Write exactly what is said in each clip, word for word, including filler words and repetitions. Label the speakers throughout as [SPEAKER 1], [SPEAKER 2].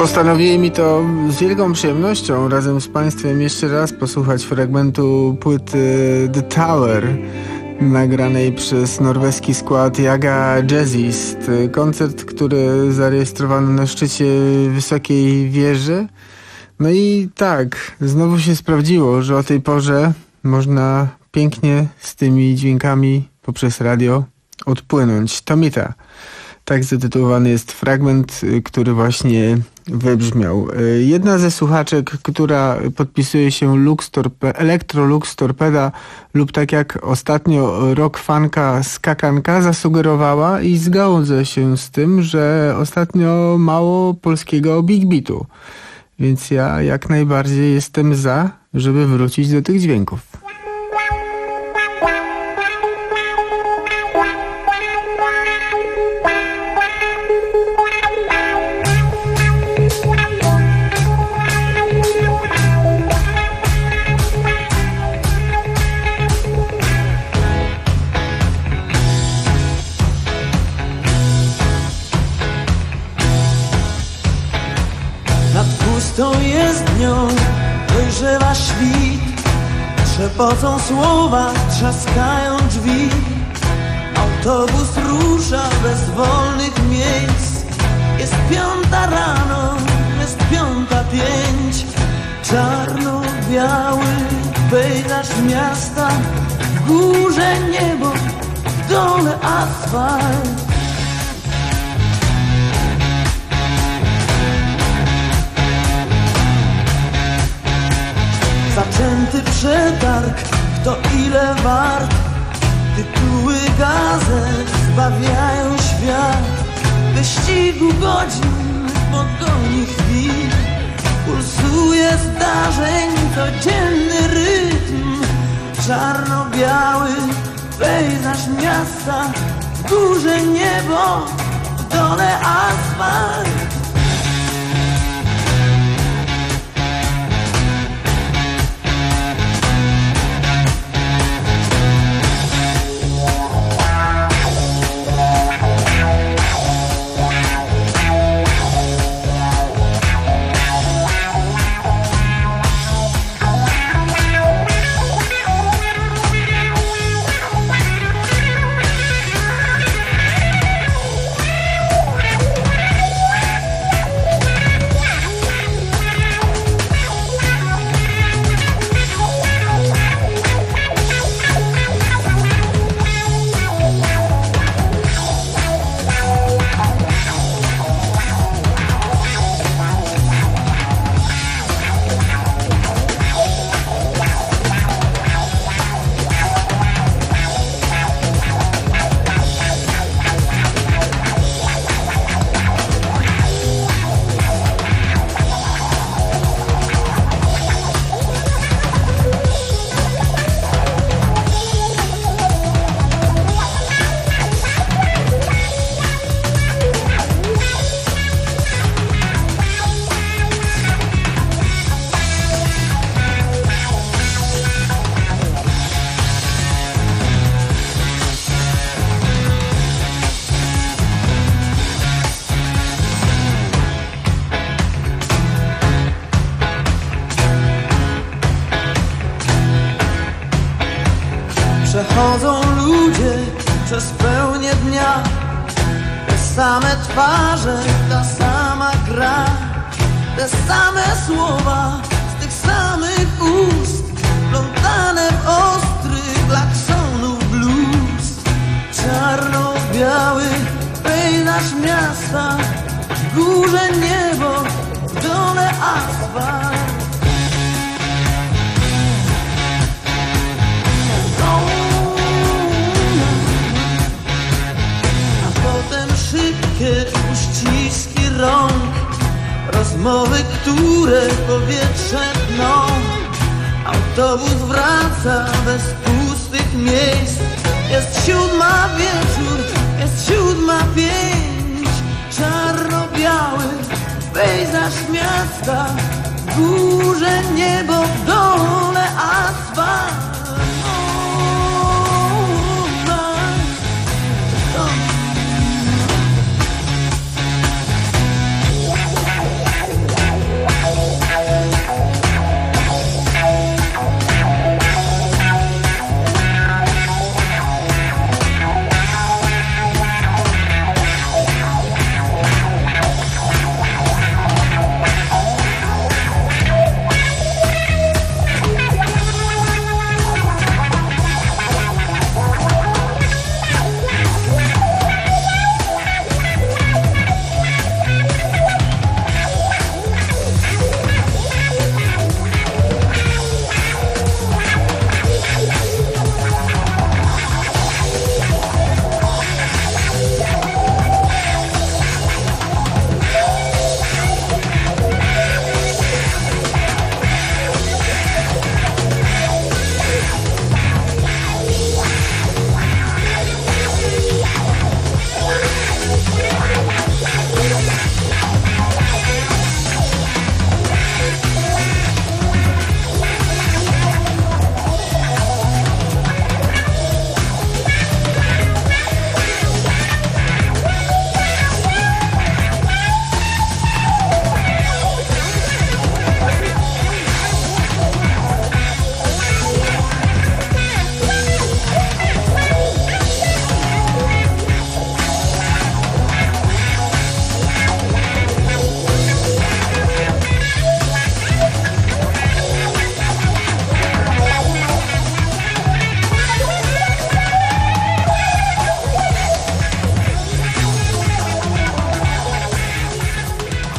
[SPEAKER 1] Postanowiłem mi to z wielką przyjemnością razem z Państwem jeszcze raz posłuchać fragmentu płyty The Tower nagranej przez norweski skład Jaga Jazzist. Koncert, który zarejestrowano na szczycie wysokiej wieży. No i tak, znowu się sprawdziło, że o tej porze można pięknie z tymi dźwiękami poprzez radio odpłynąć. Tomita. Tak zatytułowany jest fragment, który właśnie wybrzmiał. Jedna ze słuchaczek, która podpisuje się Lux Torpe- Electro Lux Torpeda lub tak jak ostatnio rock funka Skakanka, zasugerowała i zgodzę się z tym, że ostatnio mało polskiego big beatu. Więc ja jak najbardziej jestem za, żeby wrócić do tych dźwięków.
[SPEAKER 2] Pustą jezdnią dojrzewa świt, trzepocą słowa, trzaskają drzwi. Autobus rusza bez wolnych miejsc. Jest piąta rano, jest piąta pięć. Czarno-biały pejzaż miasta, w górze niebo, w dole asfalt. Zaczęty przetarg, kto ile wart. Tytuły gazet zbawiają świat. Wyścigu godzin, pogoni chwil. Pulsuje zdarzeń codzienny rytm. Czarno-biały pejzaż miasta, w górze niebo, w dole asfalt. Przechodzą ludzie przez pełnię dnia. Te same twarze, ta sama gra. Te same słowa z tych samych ust, plątane w ostrych klaksonów blues. Czarno-biały pejzaż miasta, w górze niebo, w dole asfalt. Szybkie uściski rąk, rozmowy, które powietrze tną. Autobus wraca bez pustych miejsc. Jest siódma wieczór, jest siódma pięć. Czarno-biały pejzaż miasta, w górze niebo, w dole asfalt.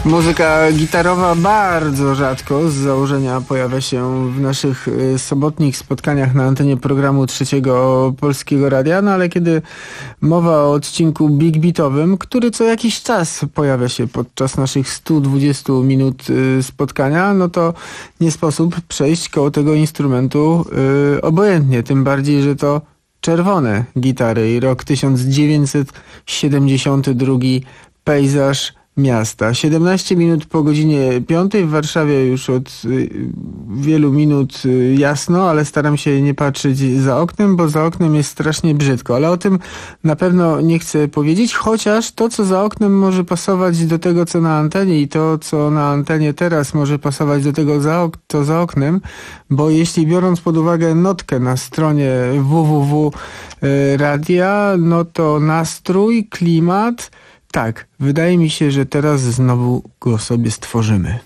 [SPEAKER 1] Muzyka gitarowa bardzo rzadko z założenia pojawia się w naszych sobotnich spotkaniach na antenie programu Trzeciego Polskiego Radia, no ale kiedy mowa o odcinku big beatowym, który co jakiś czas pojawia się podczas naszych stu dwudziestu minut spotkania, no to nie sposób przejść koło tego instrumentu yy, obojętnie, tym bardziej, że to czerwone gitary i rok tysiąc dziewięćset siedemdziesiąty drugi, pejzaż miasta. siedemnaście minut po godzinie piątej, w Warszawie już od y, wielu minut y, jasno, ale staram się nie patrzeć za oknem, bo za oknem jest strasznie brzydko, ale o tym na pewno nie chcę powiedzieć, chociaż to, co za oknem może pasować do tego, co na antenie i to, co na antenie teraz może pasować do tego, za ok- co za oknem, bo jeśli biorąc pod uwagę notkę na stronie www radia, no to nastrój, klimat. Tak, wydaje mi się, że teraz znowu go sobie stworzymy.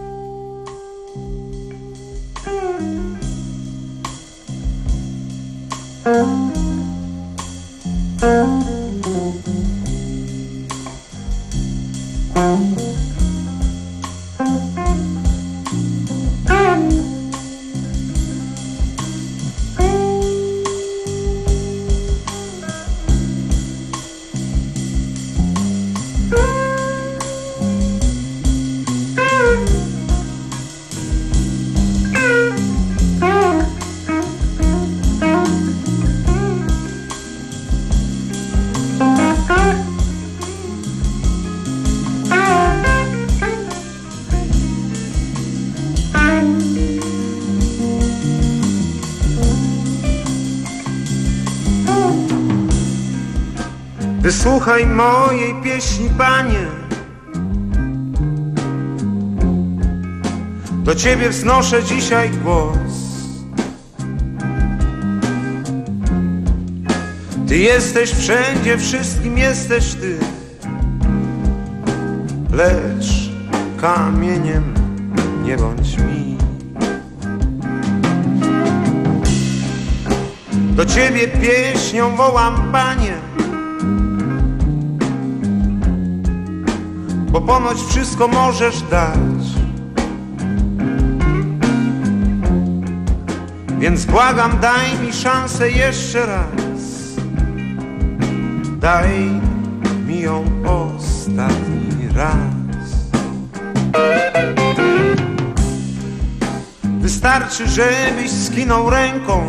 [SPEAKER 3] Wysłuchaj mojej pieśni, Panie, do Ciebie wznoszę dzisiaj głos. Ty jesteś wszędzie, wszystkim jesteś Ty, lecz kamieniem nie bądź mi. Do Ciebie pieśnią wołam, Panie, bo ponoć wszystko możesz dać. Więc błagam, daj mi szansę jeszcze raz. Daj mi ją ostatni raz. Wystarczy, żebyś skinął ręką.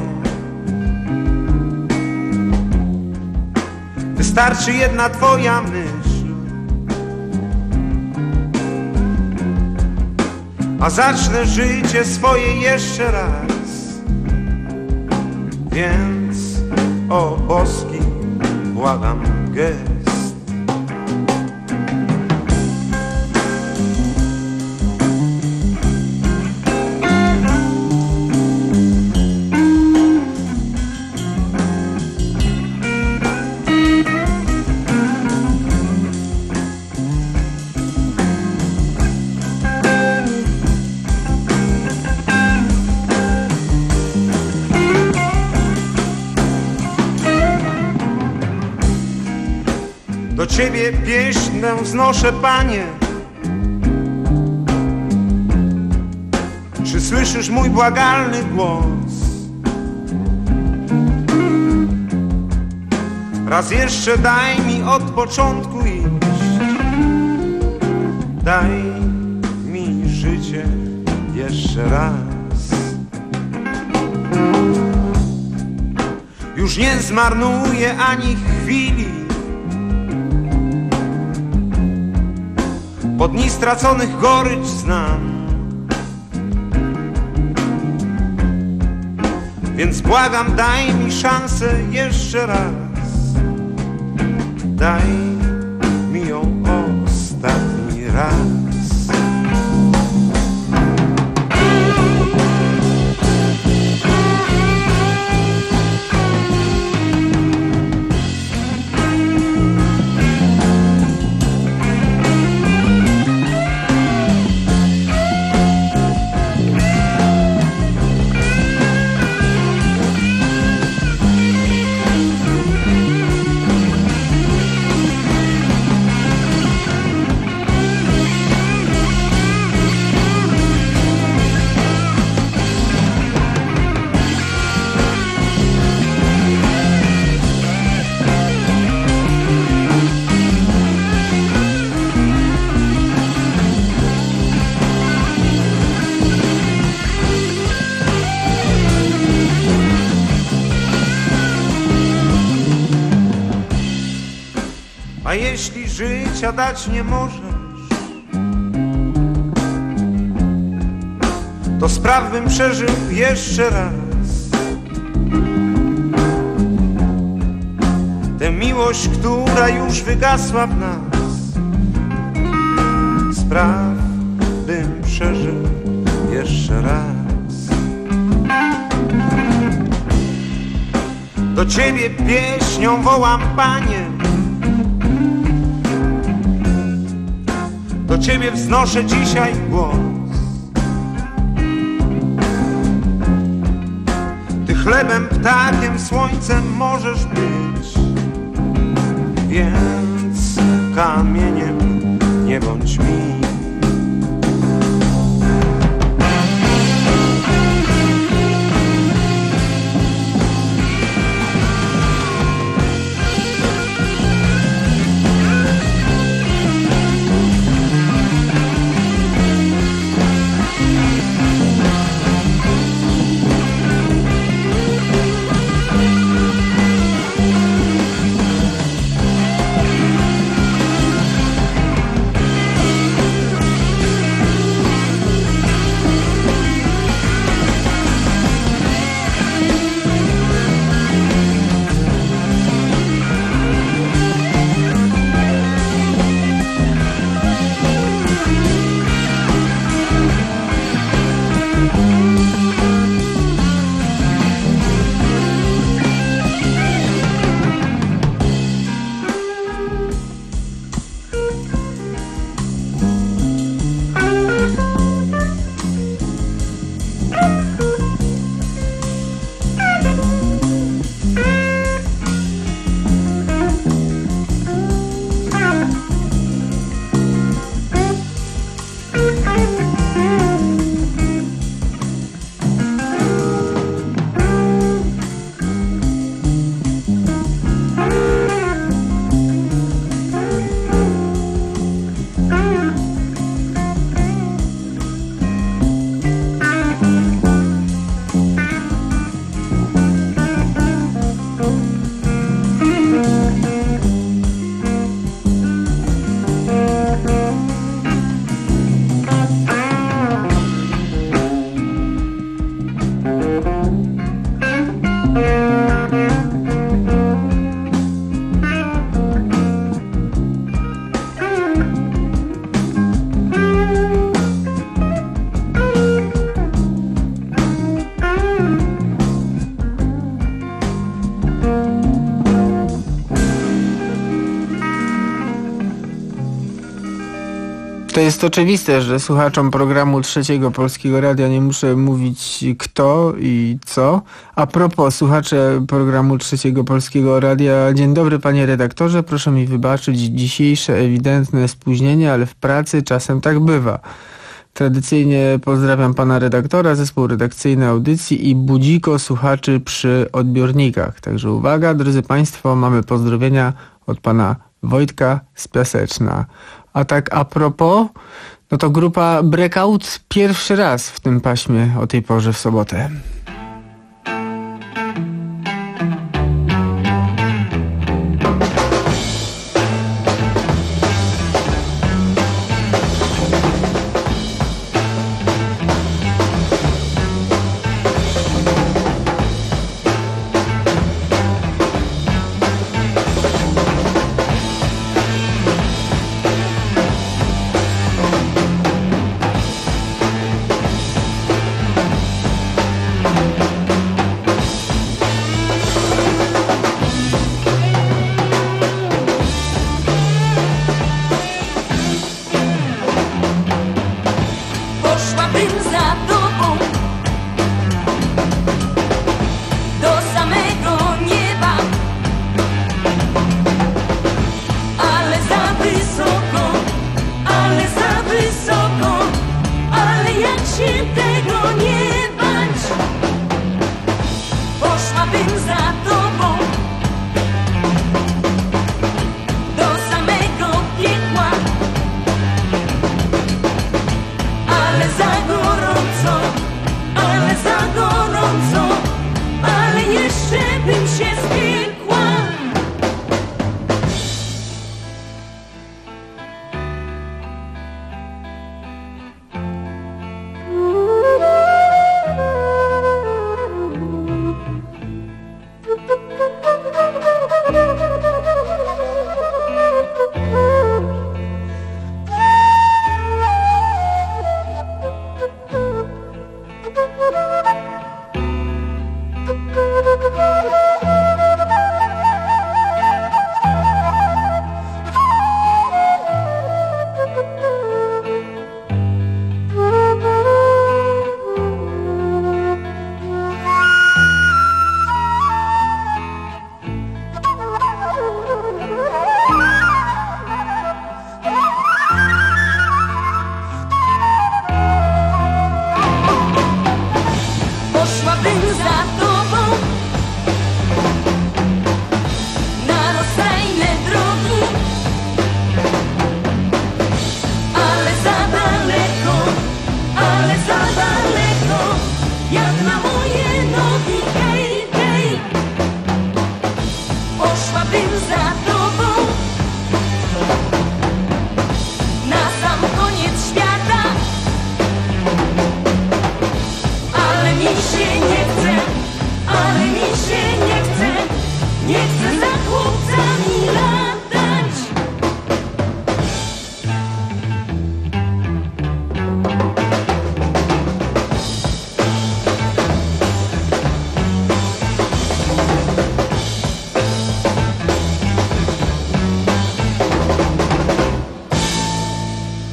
[SPEAKER 3] Wystarczy jedna twoja myśl, a zacznę życie swoje jeszcze raz. Więc o boski, błagam gest. Do Ciebie pieśnię wznoszę, Panie. Czy słyszysz mój błagalny głos? Raz jeszcze daj mi od początku iść. Daj mi życie jeszcze raz. Już nie zmarnuję ani chwili, bo dni straconych gorycz znam. Więc błagam, daj mi szansę jeszcze raz. Daj mi ją ostatni raz. A jeśli życia dać nie możesz, to spraw bym przeżył jeszcze raz tę miłość, która już wygasła w nas. Spraw bym przeżył jeszcze raz. Do Ciebie pieśnią wołam, Panie, do Ciebie wznoszę dzisiaj głos. Ty chlebem, ptakiem, słońcem możesz być, więc kamieniem nie bądź mi.
[SPEAKER 1] To jest oczywiste, że słuchaczom programu Trzeciego Polskiego Radia nie muszę mówić kto i co. A propos, słuchacze programu Trzeciego Polskiego Radia, dzień dobry panie redaktorze, proszę mi wybaczyć dzisiejsze ewidentne spóźnienie, ale w pracy czasem tak bywa. Tradycyjnie pozdrawiam pana redaktora, zespół redakcyjny audycji i budziko słuchaczy przy odbiornikach. Także uwaga, drodzy państwo, mamy pozdrowienia od pana Wojtka z Piaseczna. A tak a propos, no to grupa Breakout pierwszy raz w tym paśmie o tej porze w sobotę.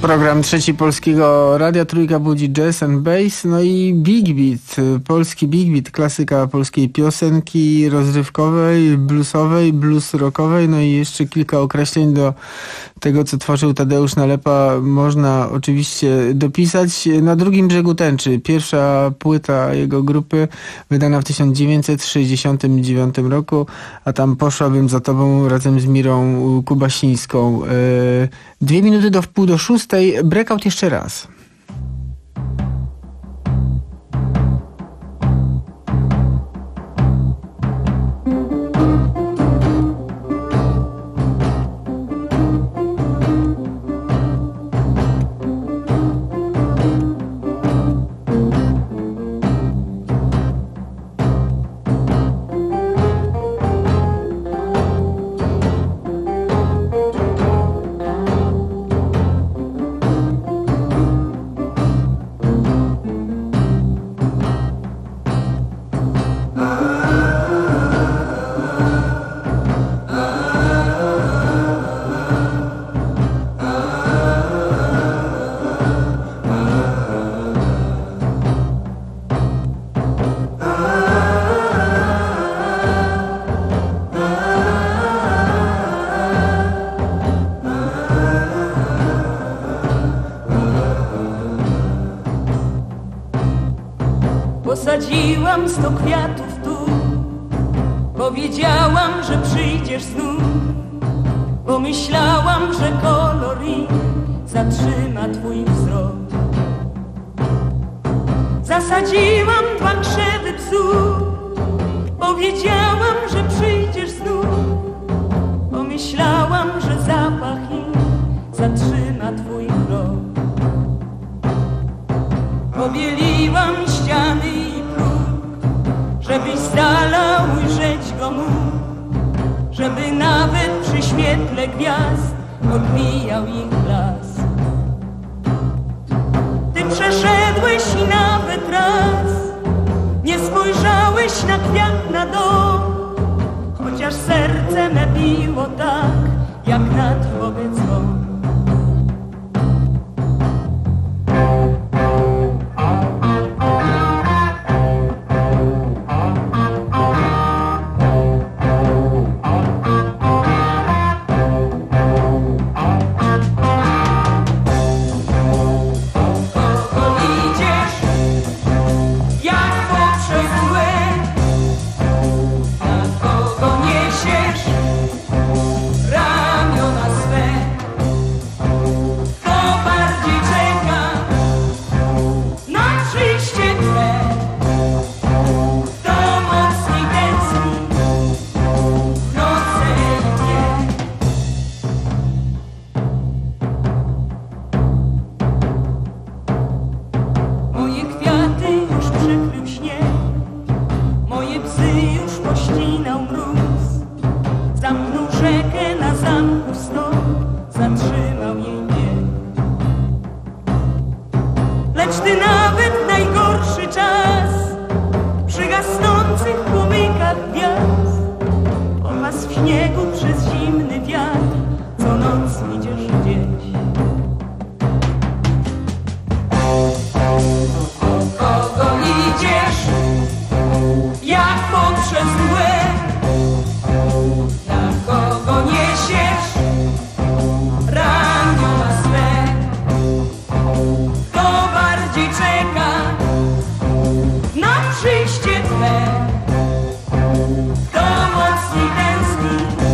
[SPEAKER 1] program Trzeci Polskiego Radia, Trójka budzi jazz and bass, no i Big Beat, polski Big Beat, klasyka polskiej piosenki rozrywkowej, bluesowej, blues rockowej, no i jeszcze kilka określeń do tego, co tworzył Tadeusz Nalepa, można oczywiście dopisać. Na drugim brzegu tęczy, pierwsza płyta jego grupy, wydana w tysiąc dziewięćset sześćdziesiątym dziewiątym roku, a tam Poszłabym za tobą razem z Mirą Kubasińską. Dwie minuty do wpół do szóstej, breakout jeszcze raz.
[SPEAKER 4] Posadziłam sto kwiatów tu, powiedziałam, że przyjdziesz znów. Pomyślałam, że kolor ich zatrzyma twój wzrok. Zasadziłam dwa krzewy bzów, powiedziałam, że przyjdziesz znów. Pomyślałam, że zapach ich zatrzyma twój krok. Pobieliłam ściany i próg, żebyś z dala ujrzeć go mógł, żeby nawet przy świetle gwiazd odbijał ich blask. Ty przeszedłeś i nawet raz nie spojrzałeś na kwiat na dom, chociaż serce me biło tak, jak nad wobec wam. Przyjście twe, kto mocniej tęskni.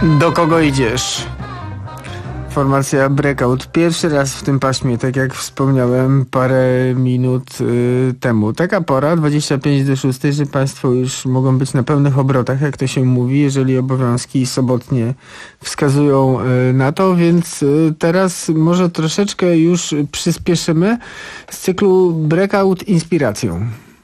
[SPEAKER 1] Do kogo idziesz? Formacja Breakout. Pierwszy raz w tym paśmie, tak jak wspomniałem parę minut y, temu. Taka pora, dwadzieścia pięć do szóstej, że Państwo już mogą być na pełnych obrotach, jak to się mówi, jeżeli obowiązki sobotnie wskazują y, na to, więc y, teraz może troszeczkę już przyspieszymy z cyklu Breakout Inspiracją.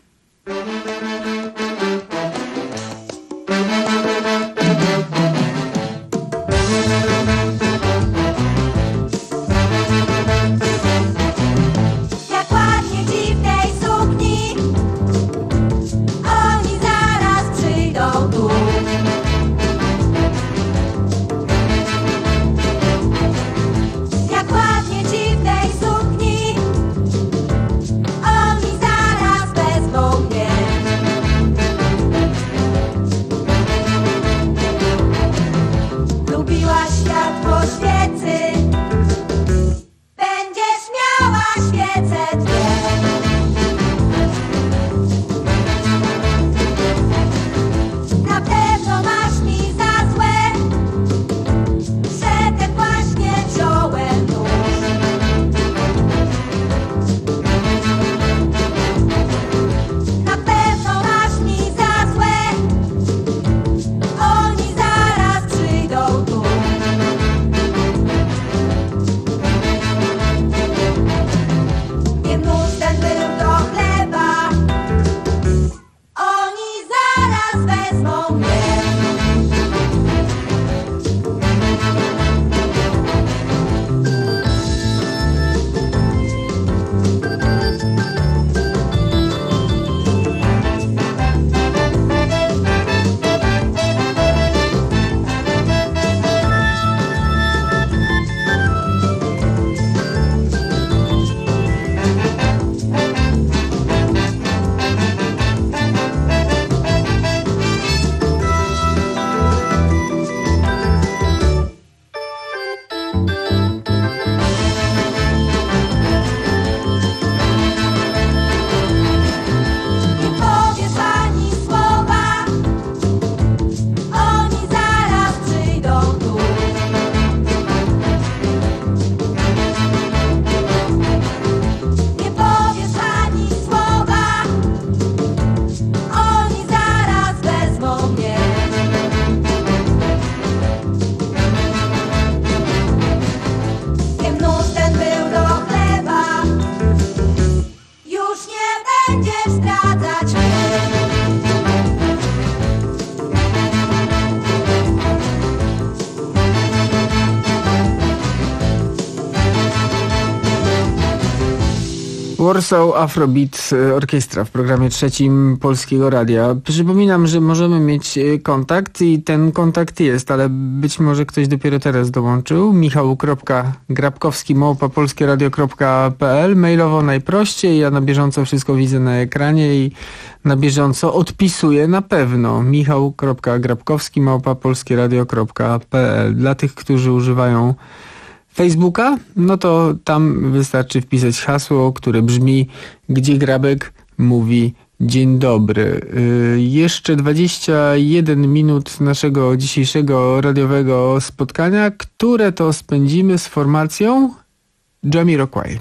[SPEAKER 1] Warsaw Afrobeat Orkiestra w programie trzecim Polskiego Radia. Przypominam, że możemy mieć kontakt i ten kontakt jest, ale być może ktoś dopiero teraz dołączył. michał kropka grabkowski małpa polskieradio kropka p l. Mailowo najprościej. Ja na bieżąco wszystko widzę na ekranie i na bieżąco odpisuję na pewno. michał kropka grabkowski małpa polskieradio kropka p l. Dla tych, którzy używają Facebooka, no to tam wystarczy wpisać hasło, które brzmi Gdzie Grabek mówi dzień dobry. Yy, jeszcze dwadzieścia jeden minut naszego dzisiejszego radiowego spotkania, które to spędzimy z formacją Jamiroquai.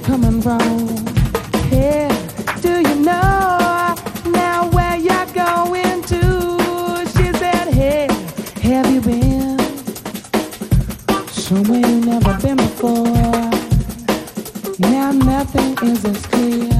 [SPEAKER 5] coming from? Yeah, do you know now where you're going to? She said, hey, have you been somewhere you've never been before? Now nothing is as clear.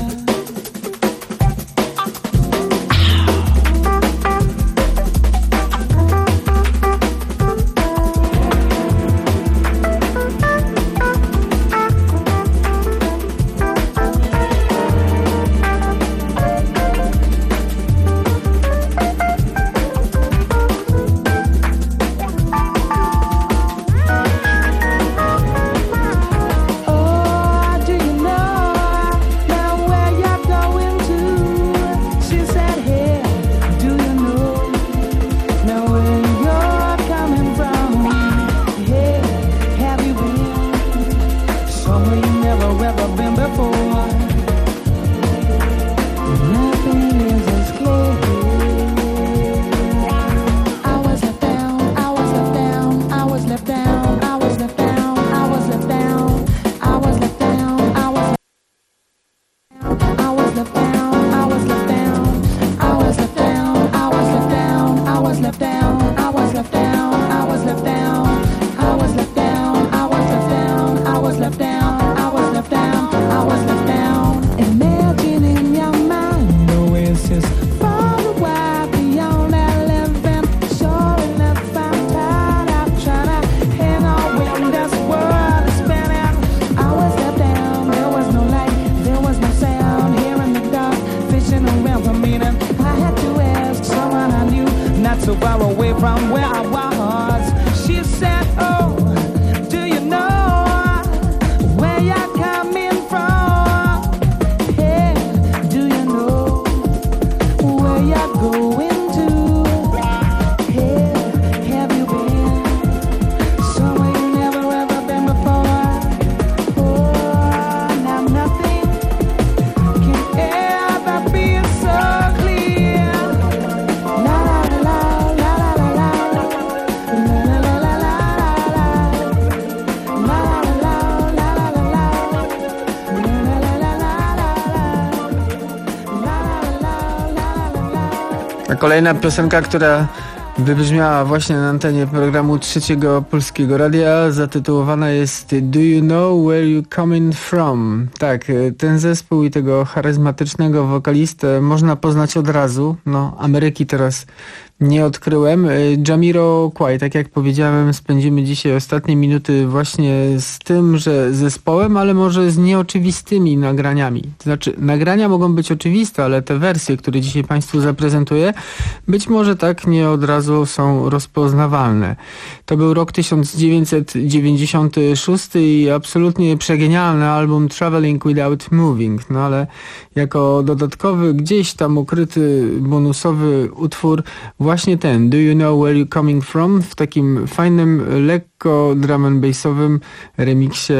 [SPEAKER 1] Kolejna piosenka, która wybrzmiała właśnie na antenie programu Trzeciego Polskiego Radia, zatytułowana jest Do You Know Where You Coming From? Tak, ten zespół i tego charyzmatycznego wokalistę można poznać od razu. No, Ameryki teraz nie odkryłem. Jamiroquai, tak jak powiedziałem, spędzimy dzisiaj ostatnie minuty właśnie z tym, że zespołem, ale może z nieoczywistymi nagraniami. To znaczy, nagrania mogą być oczywiste, ale te wersje, które dzisiaj Państwu zaprezentuję, być może tak nie od razu są rozpoznawalne. To był rok tysiąc dziewięćset dziewięćdziesiąty szósty i absolutnie przegenialny album Traveling Without Moving. No ale jako dodatkowy, gdzieś tam ukryty, bonusowy utwór właśnie ten, Do You Know Where You Coming From? W takim fajnym, lekko drum and bassowym remiksie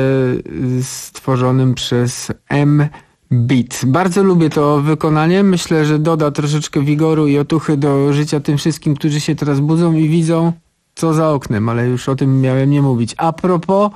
[SPEAKER 1] stworzonym przez M-Beat. Bardzo lubię to wykonanie. Myślę, że doda troszeczkę wigoru i otuchy do życia tym wszystkim, którzy się teraz budzą i widzą, co za oknem, ale już o tym miałem nie mówić. A propos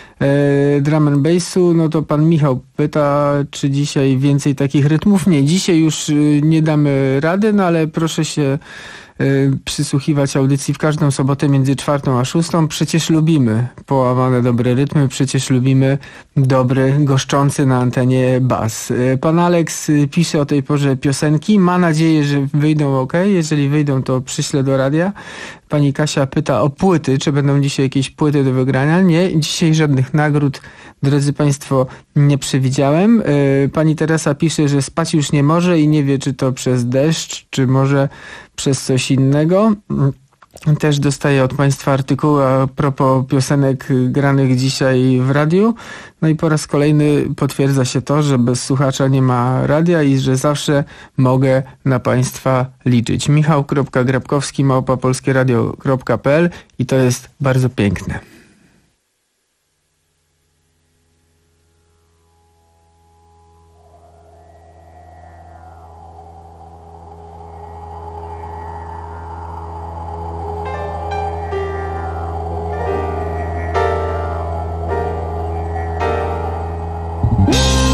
[SPEAKER 1] e, drum and bassu, no to pan Michał pyta, czy dzisiaj więcej takich rytmów? Nie, dzisiaj już nie damy rady, no ale proszę się przysłuchiwać audycji w każdą sobotę między czwartą a szóstą. Przecież lubimy połamane dobre rytmy, przecież lubimy dobry, goszczący na antenie bas. Pan Aleks pisze o tej porze piosenki, ma nadzieję, że wyjdą ok. Jeżeli wyjdą, to przyślę do radia. Pani Kasia pyta o płyty, czy będą dzisiaj jakieś płyty do wygrania. Nie, dzisiaj żadnych nagród, drodzy Państwo, nie przewidziałem. Pani Teresa pisze, że spać już nie może i nie wie, czy to przez deszcz, czy może przez coś innego. Też dostaję od Państwa artykuły a propos piosenek granych dzisiaj w radiu. No i po raz kolejny potwierdza się to, że bez słuchacza nie ma radia i że zawsze mogę na Państwa liczyć. michał kropka grabkowski małpa polskieradio kropka p l i to jest bardzo piękne.
[SPEAKER 5] Woo!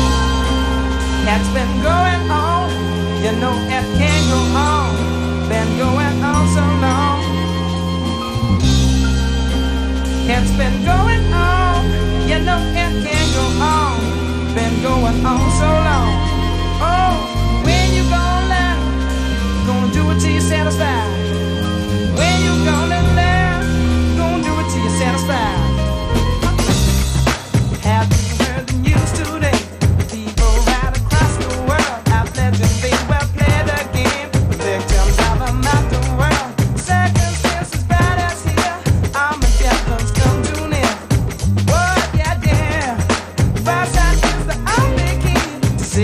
[SPEAKER 5] what's been going on. You know it can't go on. Been going on so long. Oh, when you gonna learn? Gonna do it till you're satisfied. When you gonna learn? Gonna do it till you're satisfied. Have you heard the news today? People right across the world have legend they will play the game. Victims of a mountain world. Circumstances bad as here. Armageddon's come too near. What, yeah, yeah. Fireside is the only key to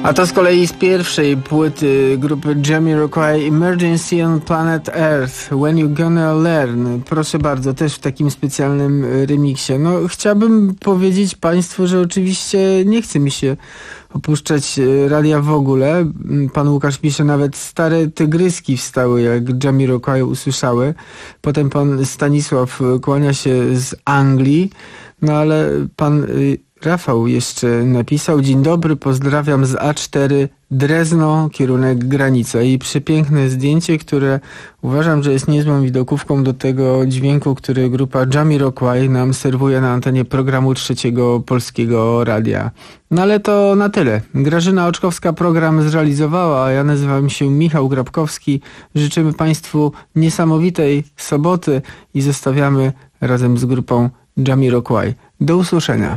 [SPEAKER 1] A to z kolei z pierwszej płyty grupy Jamiroquai, Emergency on Planet Earth, When You Gonna Learn. Proszę bardzo, też w takim specjalnym remiksie. No, chciałbym powiedzieć Państwu, że oczywiście nie chce mi się opuszczać radia w ogóle. Pan Łukasz pisze, nawet stare tygryski wstały, jak Jamiroquai usłyszały. Potem pan Stanisław kłania się z Anglii, no ale pan Rafał jeszcze napisał: dzień dobry, pozdrawiam z A cztery Drezno, kierunek granica. I przepiękne zdjęcie, które uważam, że jest niezłą widokówką do tego dźwięku, który grupa Jamiroquai nam serwuje na antenie programu Trzeciego Polskiego Radia. No ale to na tyle. Grażyna Oczkowska program zrealizowała, a ja nazywam się Michał Grabkowski. Życzymy Państwu niesamowitej soboty i zostawiamy razem z grupą Jamiroquai. Do usłyszenia.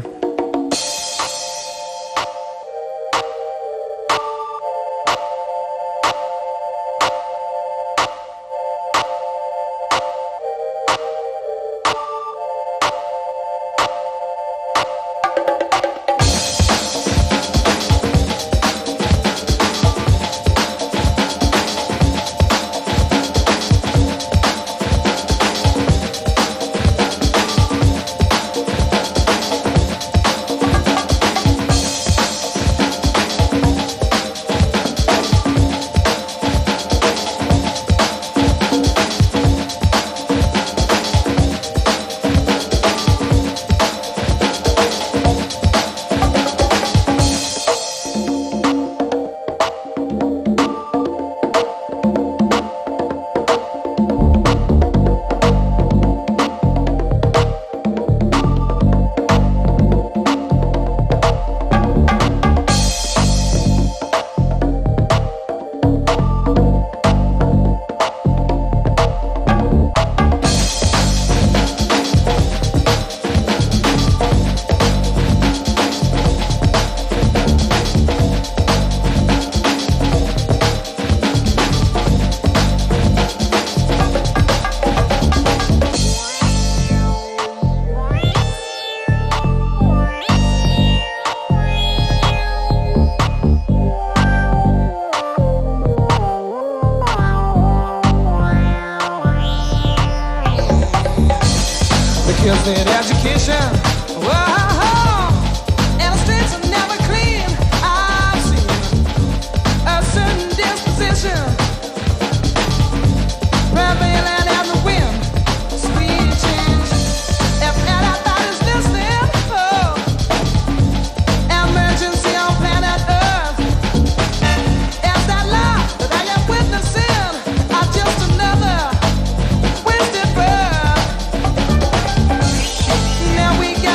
[SPEAKER 5] Now we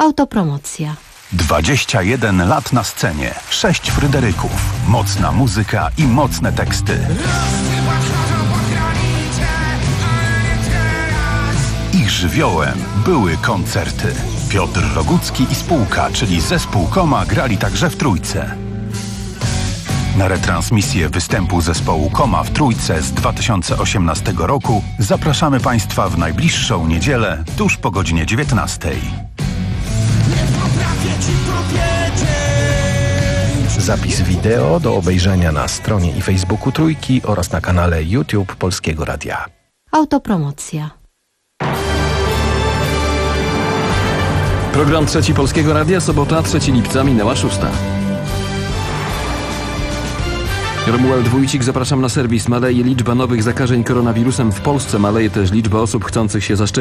[SPEAKER 6] Autopromocja.
[SPEAKER 7] dwadzieścia jeden lat na scenie, sześć Fryderyków, mocna muzyka i mocne teksty. Ich żywiołem były koncerty. Piotr Rogucki i spółka, czyli zespół Koma, grali także w Trójce. Na retransmisję występu zespołu Koma w Trójce z dwa tysiące osiemnastego roku zapraszamy Państwa w najbliższą niedzielę tuż po godzinie dziewiętnastej.
[SPEAKER 8] Zapis wideo do obejrzenia na stronie i Facebooku Trójki oraz na kanale YouTube Polskiego Radia.
[SPEAKER 6] Autopromocja.
[SPEAKER 9] Program Trzeci Polskiego Radia, sobota, trzeciego lipca, minęła szósta. Romuald Wójcik, zapraszam na serwis. Maleje liczba nowych zakażeń koronawirusem w Polsce, maleje też liczba osób chcących się zaszczepić.